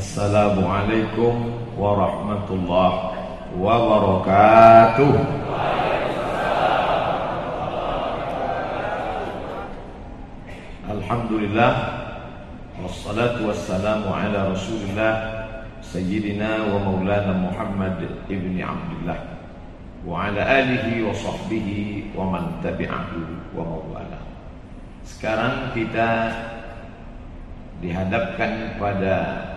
Assalamualaikum warahmatullahi wabarakatuh. Alhamdulillah, wassalatu wassalamu ala rasulillah Sayyidina wa maulana Muhammad ibni Abdullah wa ala alihi wa sahbihi wa man tabi'ahu wa mawala. Sekarang kita dihadapkan pada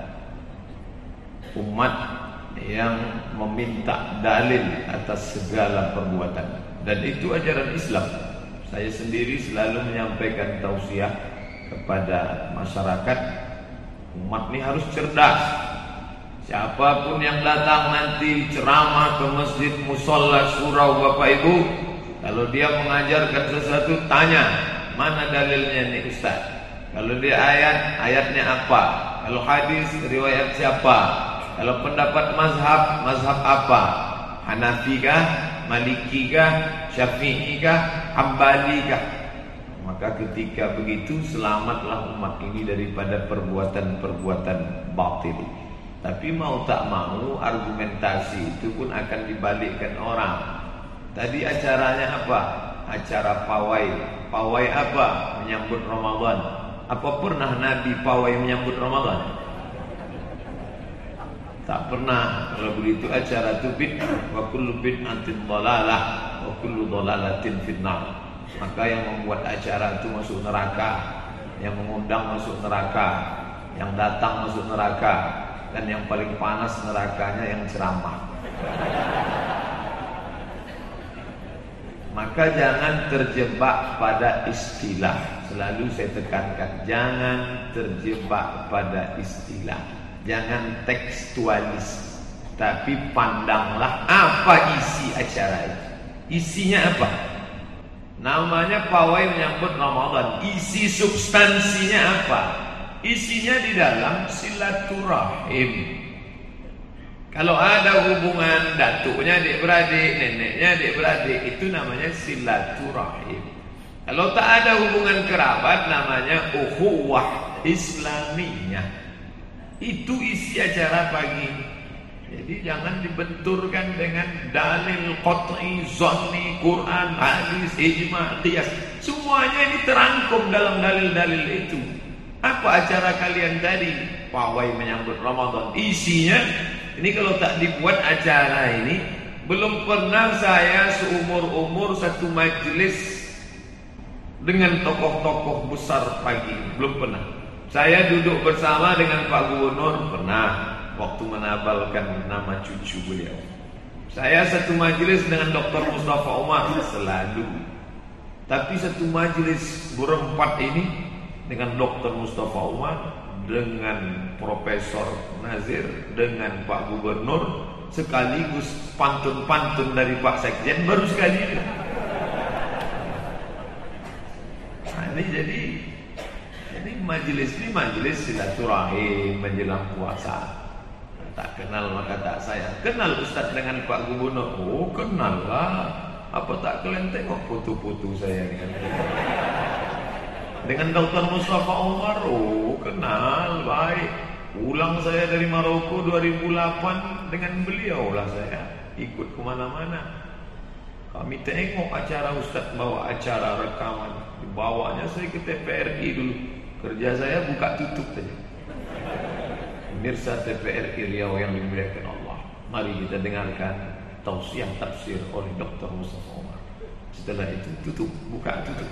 umat yang meminta dalil atas segala perbuatan, dan itu ajaran Islam. Saya sendiri selalu menyampaikan tausiah kepada masyarakat, umat ini harus cerdas. Siapapun yang datang nanti ceramah ke masjid, musola, surau, Bapak Ibu, kalau dia mengajarkan sesuatu, tanya mana dalilnya nih Ustaz. Kalau dia ayat, ayatnya apa? Kalau hadis, riwayat siapa? Kalau pendapat mazhab, mazhab apa? Hanafi kah? Maliki kah? Syafi'i kah? Hambali kah? Maka ketika begitu, selamatlah umat ini daripada perbuatan-perbuatan batil. Tapi mau tak mau, argumentasi itu pun akan dibalikkan orang. Tadi acaranya apa? Acara pawai. Pawai apa? Menyambut Ramadan. Apa pernah Nabi pawai menyambut Ramadan? Tak pernah. Kalau begitu acara itu bid'ah, wa kullu bid'atin dhalalah wa kullu dhalalatin finnar. Maka yang membuat acara itu masuk neraka, yang mengundang masuk neraka, yang datang masuk neraka, dan yang paling panas nerakanya yang ceramah. Maka jangan terjebak pada istilah. Selalu saya tekankan, jangan terjebak pada istilah. Jangan tekstualis, tapi pandanglah apa isi acara itu. Isinya apa? Namanya pawai menyambut Ramadan. Isi substansinya apa? Isinya di dalam silaturahim. Kalau ada hubungan datuknya adik-beradik, neneknya adik-beradik, itu namanya silaturahim. Kalau tak ada hubungan kerabat, namanya ukhuwah islamiyah. Itu isi acara pagi. Jadi jangan dibenturkan dengan dalil qat'i, zanni, Quran, hadis, ijma', qiyas. Semuanya ini terangkum dalam dalil-dalil itu. Apa acara kalian tadi? Pawai menyambut Ramadan. Isinya, ini kalau tak dibuat acara ini, belum pernah saya seumur-umur satu majelis dengan tokoh-tokoh besar pagi. Belum pernah. Saya duduk bersama dengan Pak Gubernur pernah, waktu menabalkan nama cucu beliau. Saya satu majelis dengan Dr. Mustafa Umar selalu. Tapi satu majelis berempat ini dengan Dr. Mustafa Umar, dengan Profesor Nazir, dengan Pak Gubernur, sekaligus pantun-pantun dari Pak Sekjen baru sekali ini. Nah, ini jadi majelis ini majelis silaturahim menjelang puasa. Tak kenal maka tak sayang. Kenal Ustaz dengan Pak Gubernur? Oh, kenal lah. Apa tak kalian tengok foto-foto saya dengan Dr. Mustafa Umar? Oh, kenal baik. Pulang saya dari Maroko 2008 dengan beliau lah saya ikut kemana-mana. Kami tengok acara Ustaz bawa acara rekaman, dibawanya saya ke TPRI dulu. Kerja saya buka tutup saja. Pemirsa TPRI Riau yang dimuliakan Allah, mari kita dengarkan tausiah tafsir oleh Dr. Mustafa Umar. Setelah itu tutup, buka tutup.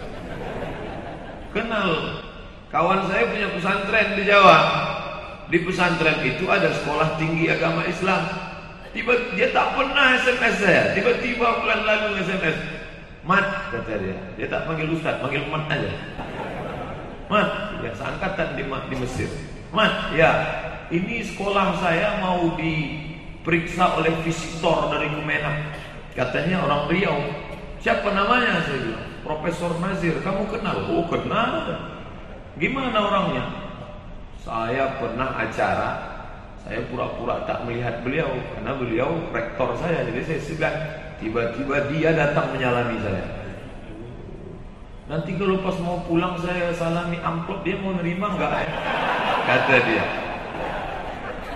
Kenal, kawan saya punya pesantren di Jawa. Di pesantren itu ada sekolah tinggi agama Islam. Dia tak pernah SMS saya. Tiba-tiba bulan lalu SMS. Mat, kata dia. Dia tak panggil Ustaz, panggil Mat aja. Mat, ya seangkatan di Mesir. Mat, ya ini sekolah saya mau diperiksa oleh visitor dari Kemenak. Katanya orang Riau. Siapa namanya? Saya bilang Profesor Nazir. Kamu kenal? Oh, kenal. Gimana orangnya? Saya pernah acara, saya pura-pura tak melihat beliau karena beliau rektor saya. Jadi saya segan. Tiba-tiba dia datang menyalami saya. Nanti kalau pas mau pulang saya salami amplop, dia mau nerima enggak? Kata dia.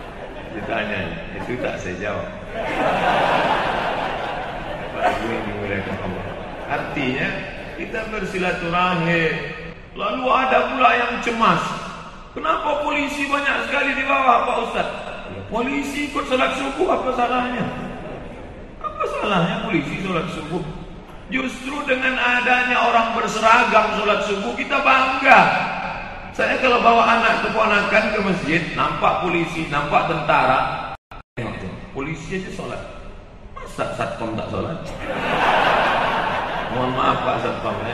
Tanya, itu tak saya jawab. Baru yang dimuliakan Allah. Artinya kita bersilaturahmi. Lalu ada pula yang cemas. Kenapa polisi banyak sekali di bawah Pak Ustaz? Ya, polisi ikut salat subuh, apa salahnya? Apa salahnya polisi salat subuh? Justru dengan adanya orang berseragam salat subuh kita bangga. Saya kalau bawa anak keponakan ke masjid, nampak polisi, nampak tentara, polisi aja sholat. Masa satpam tak sholat? Mohon maaf Pak Satpamnya.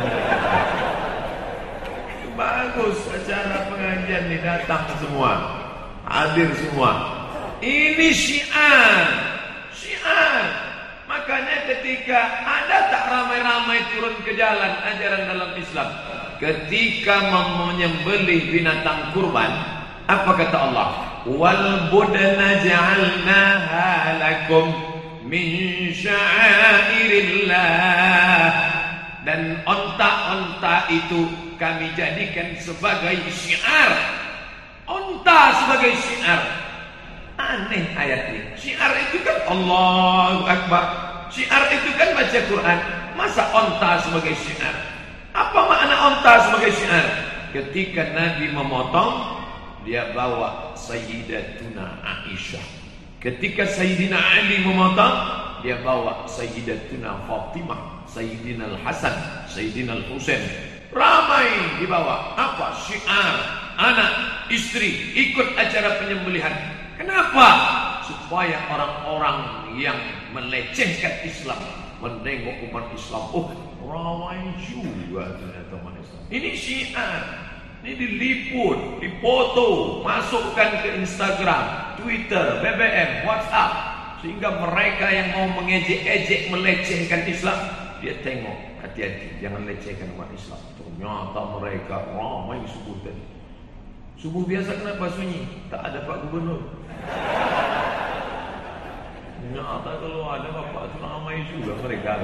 Bagus acara pengajian ini, datang semua, hadir semua. Ini syiar, syiar. Makanya ketika ada tak ramai-ramai turun ke jalan ajaran dalam Islam, ketika menyembelih binatang kurban, apa kata Allah? Wal budna ja'alnaha lakum min sya'airillah. Dan onta-onta itu kami jadikan sebagai syiar. Onta sebagai syiar. Aneh ayat ini. Syiar itu kan Allahu Akbar. Syiar itu kan baca Quran. Masa onta sebagai syiar? Apa makna onta sebagai syiar? Ketika Nabi memotong, dia bawa Sayyidatuna Aisyah. Ketika Sayyidina Ali memotong, dia bawa Sayyidatuna Fatimah, Sayyidina Al-Hasan, Sayyidina Al-Husain. Ramai dibawa. Apa? Syiar. Anak, istri ikut acara penyembelihan. Kenapa? Supaya orang-orang yang melecehkan Islam menengok umat Islam. Oh, ramai juga ternyata umat Islam. Ini syiar. Ini diliput, dipoto, masukkan ke Instagram, Twitter, BBM, WhatsApp, sehingga mereka yang mau mengejek-ejek, melecehkan Islam, dia tengok, hati-hati, jangan lecehkan umat Islam. Ternyata mereka ramai subuh tadi. Subuh biasa kenapa sunyi? Tak ada Pak Gubernur. Ternyata kalau ada Bapak itu ramai juga mereka.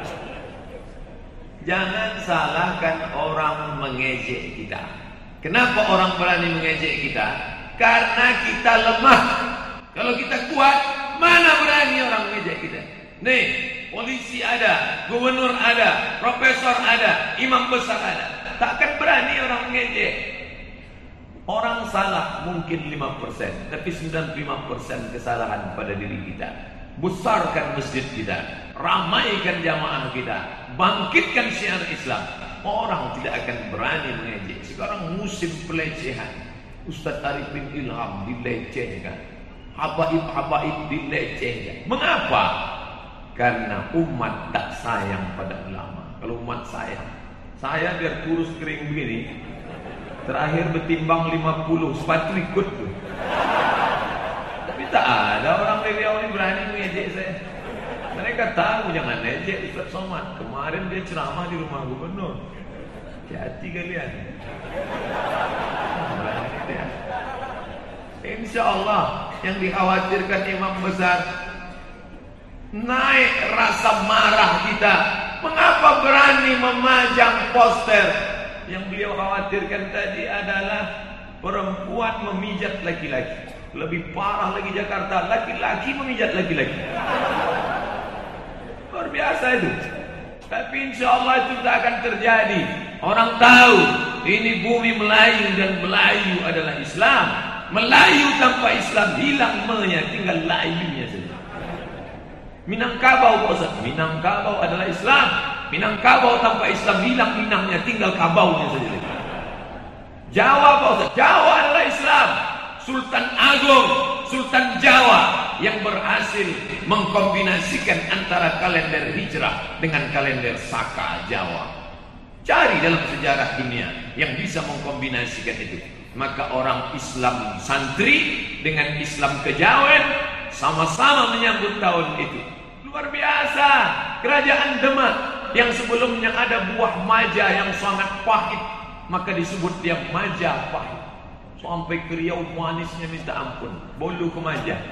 Jangan salahkan orang mengejek kita. Kenapa orang berani mengejek kita? Karena kita lemah. Kalau kita kuat, mana berani orang mengejek kita? Nih, polisi ada, gubernur ada, profesor ada, imam besar ada. Takkan berani orang mengejek. Orang salah mungkin 5%, tapi 95% kesalahan pada diri kita. Besarkan masjid kita, ramaikan jamaah kita, bangkitkan syiar Islam. Orang tidak akan berani mengejek. Sekarang musim pelecehan. Ustaz Arifin Ilham dilecehkan, habaib-habaib dilecehkan. Mengapa? Karena umat tak sayang pada ulama. Kalau umat sayang, saya biar kurus kering begini, terakhir bertimbang 50, sepatu ikut tuh. Tapi tak ada orang dari Riau ini berani mengejek saya. Mereka tahu jangan ejek Ustaz Somad. Kemarin dia ceramah di rumah gubernur. Hati kalian. Insya Allah yang dikhawatirkan imam besar, naik rasa marah kita. Mengapa berani memajang poster? Yang beliau khawatirkan tadi adalah perempuan memijat laki-laki. Lebih parah lagi Jakarta, laki-laki memijat laki-laki. Luar biasa itu. Tapi insya Allah itu tak akan terjadi. Orang tahu ini bumi Melayu dan Melayu adalah Islam. Melayu tanpa Islam hilang menya, tinggal layunya saja. Minangkabau Pak Ustaz, Minangkabau adalah Islam. Minangkabau tanpa Islam hilang minangnya, tinggal kabaunya saja. Jawa Pak Ustaz, Jawa adalah Islam. Sultan Agung, Sultan Jawa yang berhasil mengkombinasikan antara kalender hijrah dengan kalender Saka Jawa. Cari dalam sejarah dunia yang bisa mengkombinasikan itu. Maka orang Islam santri dengan Islam kejawen sama-sama menyambut tahun itu. Luar biasa. Kerajaan Demak yang sebelumnya ada buah maja yang sangat pahit, maka disebut dia Majapahit. Sampai ke Riau manisnya minta ampun, bolu ke Maja.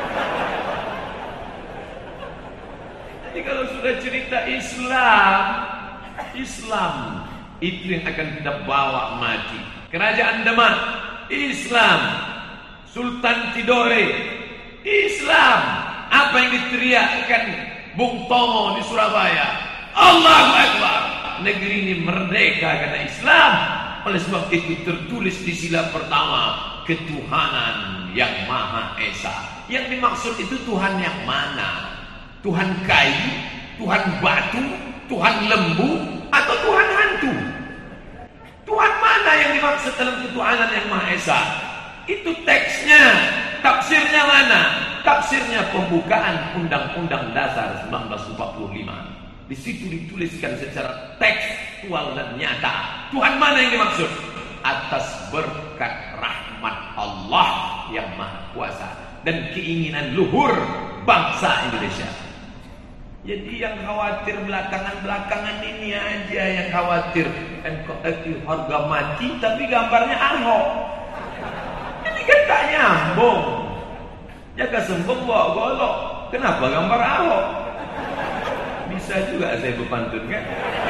Jadi kalau sudah cerita Islam, Islam itu yang akan kita bawa mati. Kerajaan Demak, Islam. Sultan Tidore, Islam. Apa yang diteriakkan Bung Tomo di Surabaya? Allahu Akbar. Negeri ini merdeka karena Islam. Oleh sebab itu tertulis di sila pertama, ketuhanan yang Maha Esa. Yang dimaksud itu Tuhan yang mana? Tuhan kayu, Tuhan batu, Tuhan lembu, atau Tuhan hantu? Tuhan mana yang dimaksud dalam ketuhanan yang Maha Esa? Itu teksnya. Tafsirnya mana? Tafsirnya pembukaan Undang-Undang Dasar 1945. Di situ dituliskan secara tekstual dan nyata. Tuhan mana yang dimaksud? Atas berkat rahmat Allah yang Maha Kuasa dan keinginan luhur bangsa Indonesia. Jadi yang khawatir belakangan-belakangan ini aja yang khawatir NKRI harga mati tapi gambarnya Ahok. Ini kan tak nyambung. Jaga sembung bawa golok. Kenapa gambar Ahok? Bisa juga saya berpantun kan?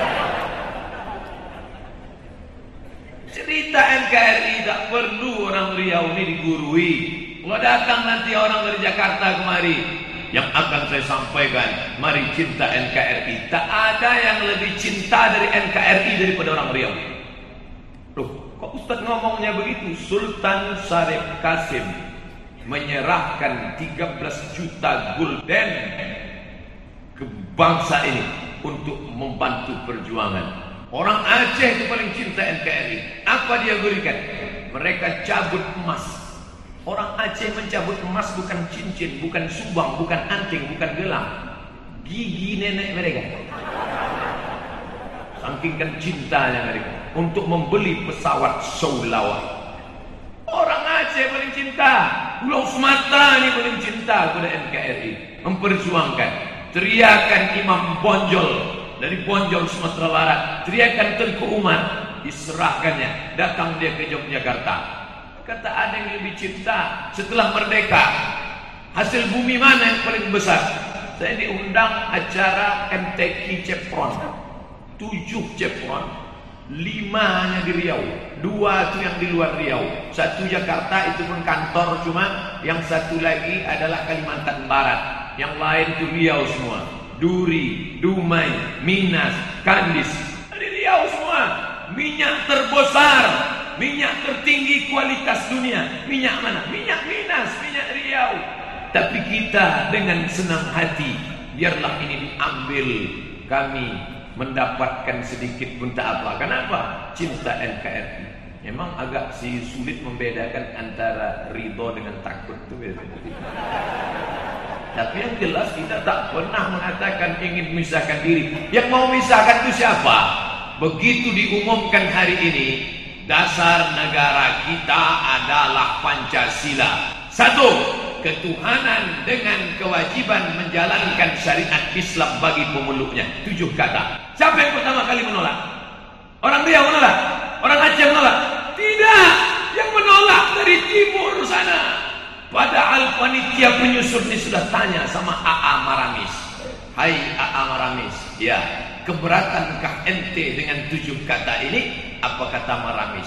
Cerita NKRI tak perlu orang Riau ini digurui. Kalau datang nanti orang dari Jakarta kemari, yang akan saya sampaikan, mari cinta NKRI. Tak ada yang lebih cinta dari NKRI daripada orang Riau. Loh, kok Ustaz ngomongnya begitu? Sultan Syarif Kasim menyerahkan 13 juta gulden ke bangsa ini untuk membantu perjuangan. Orang Aceh itu paling cinta NKRI. Apa dia berikan? Mereka cabut emas. Orang Aceh mencabut emas bukan cincin, bukan subang, bukan anting, bukan gelang. Gigi nenek mereka. Saking kan cintanya mereka untuk membeli pesawat Saulawa. Orang Aceh paling cinta. Pulau Sumatera ini paling cinta kepada NKRI. Memperjuangkan. Teriakan Imam Bonjol dari Bonjol Sumatera Barat, teriakan Tengku Umar, diserahkannya, datang dia ke Yogyakarta. Kata ada yang lebih cinta setelah merdeka. Hasil bumi mana yang paling besar? Saya diundang acara MTQ Chevron, 7 Chevron, 5 hanya di Riau, 2 itu yang di luar Riau, 1 Jakarta itu pun kantor cuma, yang 1 lagi adalah Kalimantan Barat. Yang lain itu Riau semua. Duri, Dumai, Minas, Kandis. Di Riau semua. Minyak terbesar, minyak tertinggi kualitas dunia. Minyak mana? Minyak Minas, minyak Riau. Tapi kita dengan senang hati, biarlah ini diambil, kami mendapatkan sedikit pun tak apa. Kenapa? Cinta NKRI. Memang agak sulit membedakan antara ridho dengan takut itu biasanya. Tapi yang jelas kita tak pernah mengatakan ingin memisahkan diri. Yang mau memisahkan itu siapa? Begitu diumumkan hari ini, dasar negara kita adalah Pancasila. 1. Ketuhanan dengan kewajiban menjalankan syariat Islam bagi pemeluknya. 7 kata. Siapa yang pertama kali menolak? Orang Riau menolak? Orang Aceh menolak? Tidak. Yang menolak dari timur sana. Padahal panitia penyusun ini sudah tanya sama AA Maramis. Hai AA Maramis, ya, keberatankah ente dengan 7 kata ini? Apa kata Maramis?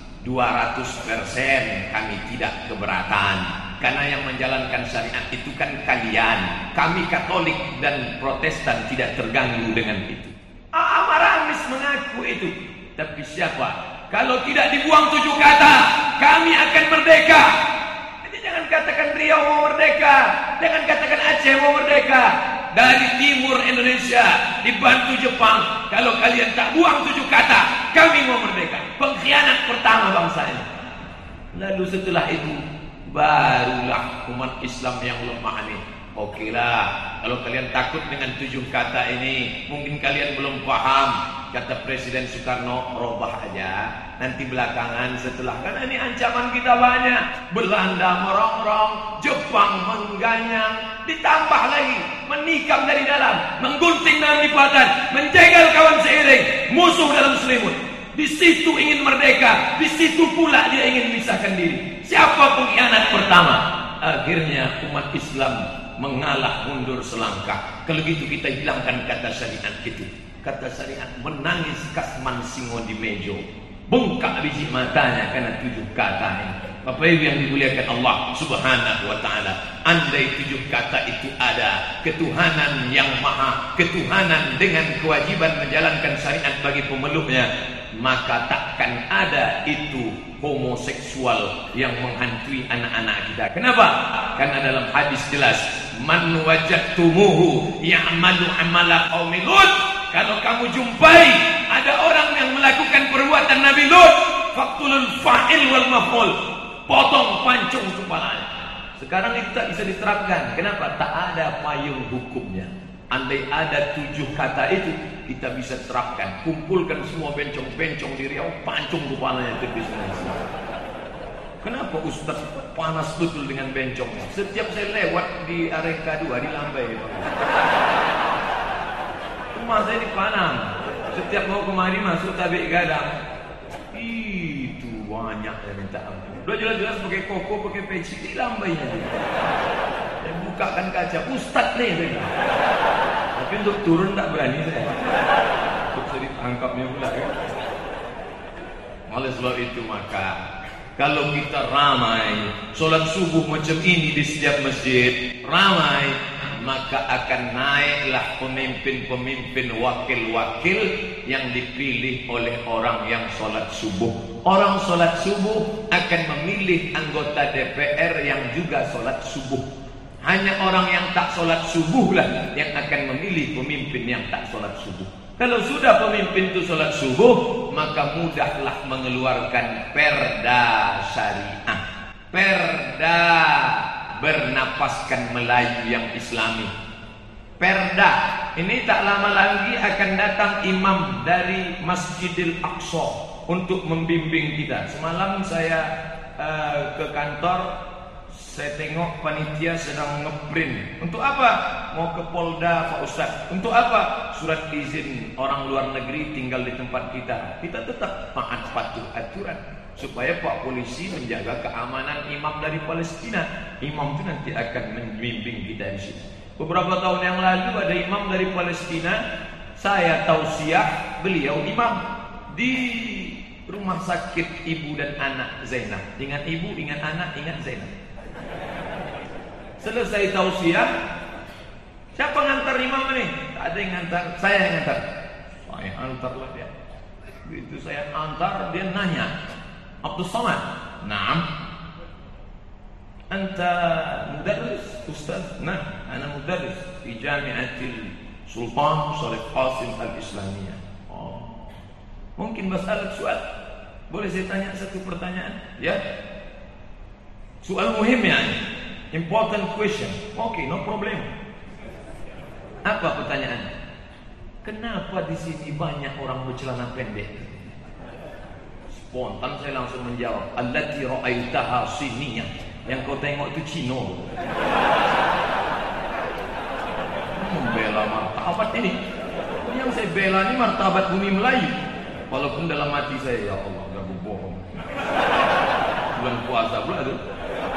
200% kami tidak keberatan. Karena yang menjalankan syariat itu kan kalian. Kami Katolik dan Protestan tidak terganggu dengan itu. AA Maramis mengaku itu. Tapi siapa? Kalau tidak dibuang 7 kata, kami akan merdeka. Jangan katakan Riau mau merdeka, jangan katakan Aceh mau merdeka. Dari timur Indonesia dibantu Jepang, kalau kalian tak buang 7 kata, kami mau merdeka. Pengkhianat pertama bangsa ini. Lalu setelah itu barulah umat Islam yang lemah ini. Okelah, kalau kalian takut dengan 7 kata ini, mungkin kalian belum paham. Kata Presiden Soekarno, robah aja. Nanti belakangan setelah, kan ini ancaman kita banyak. Belanda merongrong, Jepang mengganyang, ditambah lagi menikam dari dalam, menggunting dalam lipatan, menjegal kawan seiring, musuh dalam selimut. Di situ ingin merdeka, di situ pula dia ingin memisahkan diri. Siapa pengkhianat pertama? Akhirnya umat Islam mengalah mundur selangkah. Kalau gitu kita hilangkan kata syariat itu. Kata syariat menangis Kasman Singo di Mejo. Bengkak biji matanya karena 7 kata ini. Bapak Ibu yang dimuliakan Allah Subhanahu wa taala, andai 7 kata itu ada, ketuhanan yang maha, ketuhanan dengan kewajiban menjalankan syariat bagi pemeluknya, maka takkan ada itu homoseksual yang menghantui anak-anak kita. Kenapa? Karena dalam hadis jelas, man wajadtumuhu ya'malu amala qaumi Lut. Kalau kamu jumpai ada orang yang melakukan perbuatan Nabi Lut, faqtulul fa'il wal maf'ul, potong pancung kepalanya. Sekarang itu tak bisa diterapkan. Kenapa? Tak ada payung hukumnya. Andai ada 7 kata itu, kita bisa terapkan. Kumpulkan semua bencong-bencong di Riau, pancung kepalanya itu bisa. Kenapa Ustaz panas betul dengan bencongnya? Setiap saya lewat di Areka 2 di Lambai, rumah saya di Panang. Setiap mau kemari masuk tabik gadang, itu banyak yang minta ampun. Udah jelas-jelas pakai koko, pakai peci, di Lambai aja. Saya bukakan kaca, Ustaz nih saya. Tapi untuk turun tak berani saya. Untuk saya ditangkapnya pula ya. Oleh sebab itu maka kalau kita ramai solat subuh macam ini di setiap masjid, ramai, maka akan naiklah pemimpin-pemimpin, wakil-wakil yang dipilih oleh orang yang solat subuh. Orang solat subuh akan memilih anggota DPR yang juga solat subuh. Hanya orang yang tak solat subuh lah yang akan memilih pemimpin yang tak solat subuh. Kalau sudah pemimpin itu solat subuh, maka mudahlah mengeluarkan perda syariah, perda bernapaskan Melayu yang Islami. Perda ini tak lama lagi akan datang imam dari Masjidil Aqsa untuk membimbing kita. Semalam saya ke kantor, saya tengok panitia sedang ngeprint. Untuk apa? Mau ke Polda Pak Ustaz. Untuk apa? Surat izin orang luar negeri tinggal di tempat kita. Kita tetap taat patuh aturan supaya Pak Polisi menjaga keamanan imam dari Palestina. Imam itu nanti akan membimbing kita di sini. Beberapa tahun yang lalu ada imam dari Palestina, saya tausiah beliau imam di rumah sakit ibu dan anak Zainab. Ingat ibu, ingat anak, ingat Zainab. Selesai tausiah, siapa ngantar imam ini? Tak ada yang ngantar, saya yang ngantar. Saya antarlah dia. Begitu saya antar, dia nanya, Abdul Somad, naam, anta mudarris, ustaz? Nah, ana mudarris di Jamiatil Sultan Syarif Qasim Al-Islamiyah. Oh, mungkin masalah soal. Boleh saya tanya satu pertanyaan? Ya, soal muhim ya, important question. Okay, no problem. Apa pertanyaannya? Kenapa di sini banyak orang bercelana pendek? Spontan saya langsung menjawab, allati ra'aitaha siniyah. Yang kau tengok itu Cina. Membela martabat ini. Yang saya bela ini martabat bumi Melayu. Walaupun dalam hati saya, ya Allah, gak bohong. Bulan puasa pula tuh.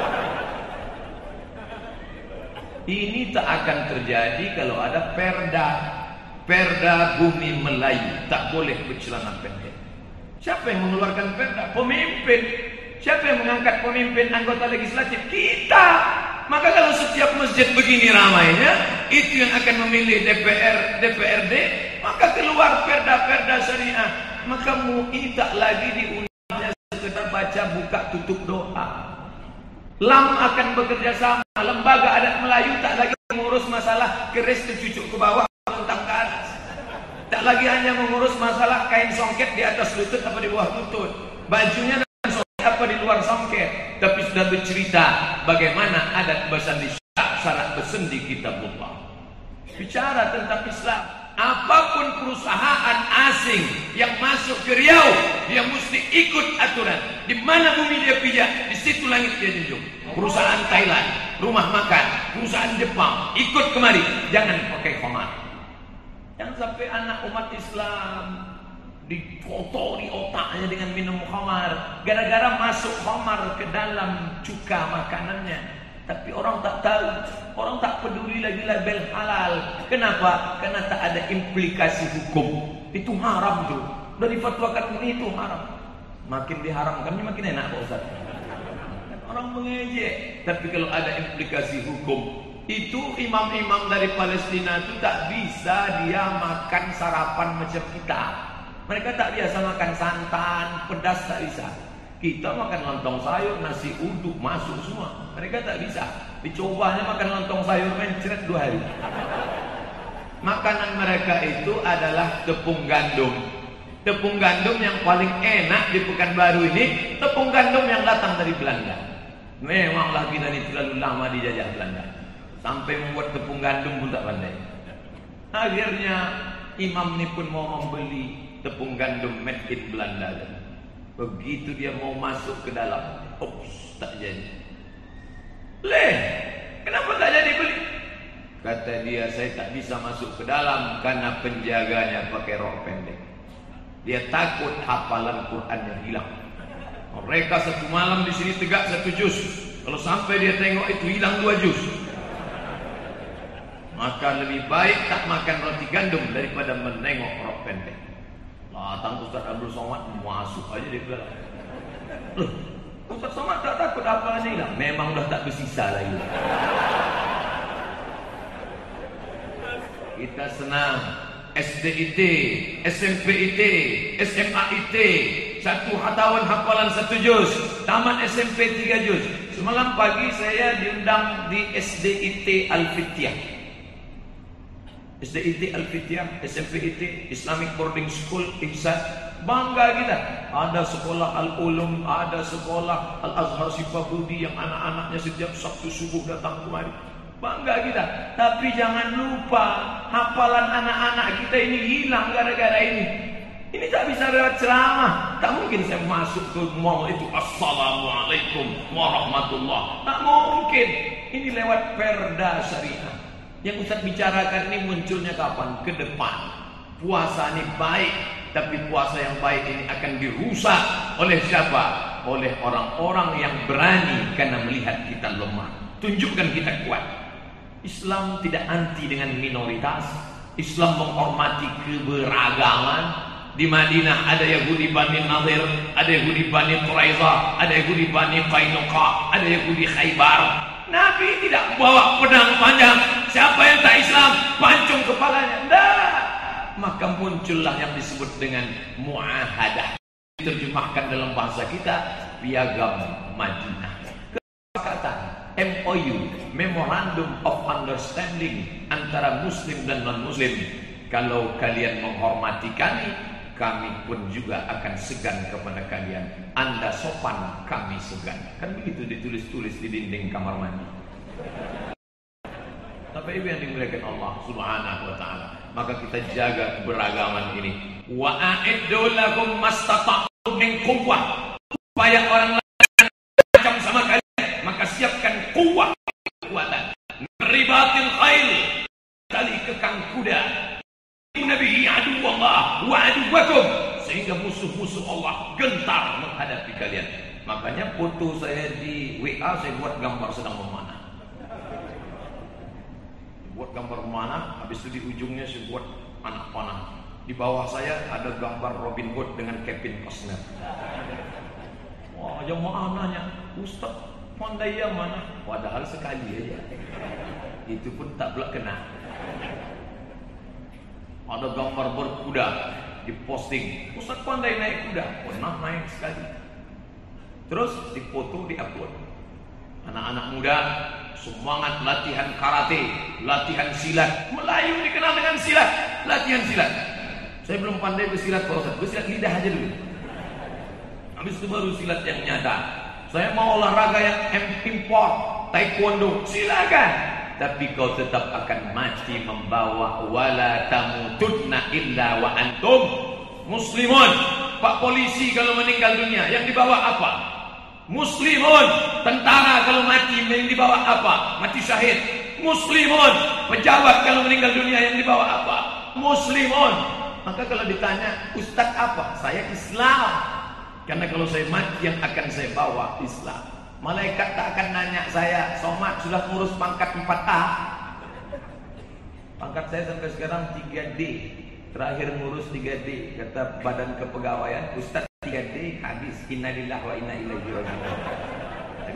Ini tak akan terjadi kalau ada perda. Perda bumi Melayu, tak boleh bercelana pendek. Siapa yang mengeluarkan perda? Pemimpin. Siapa yang mengangkat pemimpin anggota legislatif? Kita. Maka kalau setiap masjid begini ramainya, itu yang akan memilih DPR, DPRD, maka keluar perda-perda syariah. Maka MUI tak lagi diundangnya sekedar baca, buka, tutup doa. LAM akan bekerja sama. Lembaga adat Melayu tak lagi mengurus masalah keris tercucuk ke bawah, tentang ke atas. Tak lagi hanya mengurus masalah kain songket di atas lutut apa di bawah lutut, bajunya dan songket apa di luar songket, tapi sudah bercerita bagaimana adat bersandi syarat bersendi kitabullah. Bicara tentang Islam. Apapun perusahaan asing yang masuk ke Riau, dia mesti ikut aturan. Di mana bumi dia pijak, di situ langit dia junjung. Perusahaan Thailand, rumah makan, perusahaan Jepang, ikut kemari. Jangan pakai khamar. Jangan sampai anak umat Islam dikotori otaknya dengan minum khamar, gara-gara masuk khamar ke dalam cuka makanannya. Tapi orang tak tahu, orang tak peduli lagi label halal. Kenapa? Karena tak ada implikasi hukum. Itu haram tuh. Udah difatwakan ini itu haram. Makin diharamkan makin enak Pak Ustaz. orang mengejek. Tapi kalau ada implikasi hukum, itu imam-imam dari Palestina itu tak bisa dia makan sarapan macam kita. Mereka tak biasa makan santan, pedas tak bisa. Kita makan lontong sayur, nasi uduk masuk semua. Mereka tak bisa. Dicobanya makan lontong sayur mencret 2 hari. Makanan mereka itu adalah tepung gandum. Tepung gandum yang paling enak di Pekanbaru ini, tepung gandum yang datang dari Belanda. Memanglah kita ini terlalu lama dijajah Belanda. Sampai membuat tepung gandum pun tak pandai. Akhirnya imam ini pun mau membeli tepung gandum made in Belanda. Begitu dia mau masuk ke dalam, ops, tak jadi. Kenapa tak jadi beli? Kata dia, saya tak bisa masuk ke dalam karena penjaganya pakai rok pendek. Dia takut hafalan Qurannya hilang. Mereka 1 malam di sini tegak 1 juz. Kalau sampai dia tengok itu hilang 2 juz. Maka lebih baik tak makan roti gandum daripada menengok rok pendek. Datang Ustaz Abdul Somad, masuk aja dia bilang. Ustaz Somad tak takut hafalannya hilang. Memang dah tak bersisa lagi. Kita senang SDIT, SMPIT, SMAIT, 1 tahun hafalan 1 juz, tamat SMP 3 juz. Semalam pagi saya diundang di SDIT Al-Fitiah. SDIT Al-Fitiah, SMPIT, Islamic Boarding School, Ihsan. Bangga kita. Ada sekolah Al-Ulum, ada sekolah Al-Azhar Sifabudi yang anak-anaknya setiap Sabtu subuh datang kemari. Bangga kita. Tapi jangan lupa, hafalan anak-anak kita ini hilang gara-gara ini. Ini tak bisa lewat ceramah. Tak mungkin saya masuk ke mall itu Assalamualaikum warahmatullah. Tak mungkin. Ini lewat perda syariah. Yang Ustaz bicarakan ini munculnya kapan? Ke depan. Puasa ini baik, tapi puasa yang baik ini akan dirusak oleh siapa? Oleh orang-orang yang berani karena melihat kita lemah. Tunjukkan kita kuat. Islam tidak anti dengan minoritas. Islam menghormati keberagaman. Di Madinah ada Yahudi Bani Nadir, ada Yahudi Bani Quraizah, ada Yahudi Bani Qainuqa, ada Yahudi Khaybar. Nabi tidak bawa pedang panjang. Siapa yang tak Islam, pancung kepalanya. Tidak. Maka muncullah yang disebut dengan muahadah. Diterjemahkan dalam bahasa kita, piagam Madinah. Kesepakatan MOU, Memorandum of Understanding antara Muslim dan non-Muslim. Kalau kalian menghormati kami, kami pun juga akan segan kepada kalian. Anda sopan, kami segan. Kan begitu ditulis-tulis di dinding kamar mandi. Tapi ibu yang dimuliakan Allah Subhanahu wa ta'ala, maka kita jaga keberagaman ini. Wa a'iddu lakum mastata'tum min quwwah. Supaya orang lain macam sama kalian, maka siapkan kuwah, kekuatan. Ribatil khail, tali kekang kuda. Nabi adu Allah wa aduwakum, sehingga musuh-musuh Allah gentar menghadapi kalian. Makanya foto saya di WA saya buat gambar sedang memanah. Buat gambar memanah, habis itu di ujungnya saya buat anak panah. Di bawah saya ada gambar Robin Hood dengan Kevin Costner. Wah, jemaah nanya, Ustaz, pandai yang mana? Padahal sekali aja. Itu pun tak pula kena. Ada gambar berkuda diposting. Ustaz pandai naik kuda. Pernah naik sekali. Terus dipoto, diupload. Anak-anak muda semangat latihan karate, latihan silat. Melayu dikenal dengan silat. Latihan silat. Saya belum pandai bersilat Pak Ustaz. Bersilat lidah aja dulu. Habis itu baru silat yang nyata. Saya mau olahraga yang import, taekwondo. Silakan. Tapi kau tetap akan mati membawa wala tamutunna illa wa antum muslimun. Pak polisi kalau meninggal dunia yang dibawa apa? Muslimun. Tentara kalau mati yang dibawa apa? Mati syahid. Muslimun. Pejabat kalau meninggal dunia yang dibawa apa? Muslimun. Maka kalau ditanya, Ustaz apa? Saya Islam. Karena kalau saya mati yang akan saya bawa Islam. Malaikat tak akan nanya saya, Somad sudah ngurus pangkat 4A. Pangkat saya sampai sekarang 3D. Terakhir ngurus 3D. Kata Badan Kepegawaian, Ustaz 3D habis. Innalillahi wa inna ilaihi raji'un. Jadi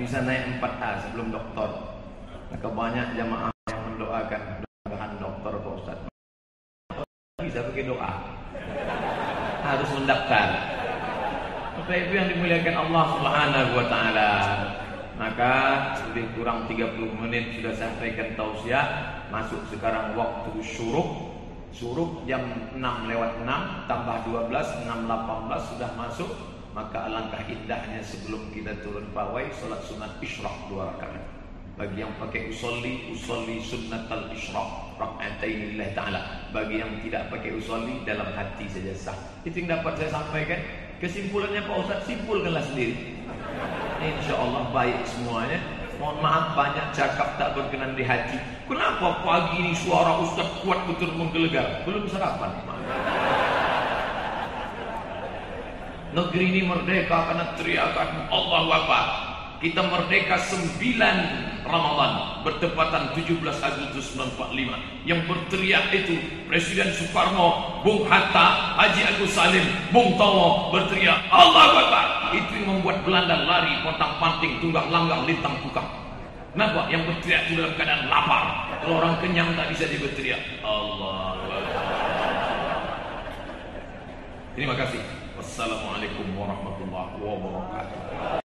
bisa naik 4A sebelum doktor. Maka banyak jamaah yang mendoakan mudah-mudahan doktor Pak Ustaz. Bisa pakai doa. Harus mendaftar. Maka itu yang dimuliakan Allah Subhanahu wa taala. Maka lebih kurang 30 menit sudah sampaikan tausiah. Masuk sekarang waktu syuruk. Syuruk jam 6:06 tambah 12 6:18 sudah masuk. Maka alangkah indahnya sebelum kita turun pawai salat sunat isyraq 2 rakaat. Bagi yang pakai usolli sunnatal isyraq rakaatain lillahi taala. Bagi yang tidak pakai usolli dalam hati saja sah. Itu yang dapat saya sampaikan. Kesimpulannya Pak Ustaz, simpulkanlah sendiri. Insyaallah baik semuanya. Mohon maaf banyak cakap tak berkenan di hati. Kenapa pagi ini suara Ustaz kuat betul menggelegar? Belum sarapan. Negeri ini merdeka karena teriakan Allahu Akbar. Kita merdeka 9 Ramadan bertepatan 17 Agustus 1945. Yang berteriak itu Presiden Soekarno, Bung Hatta, Haji Agus Salim, Bung Tomo berteriak Allahu Akbar. Itu yang membuat Belanda lari pontang-panting, tunggang langgang, lintang kukang. Kenapa? Yang berteriak itu dalam keadaan lapar. Kalau orang kenyang tak bisa dia berteriak Allahu Akbar. Terima kasih. Wassalamualaikum warahmatullahi wabarakatuh.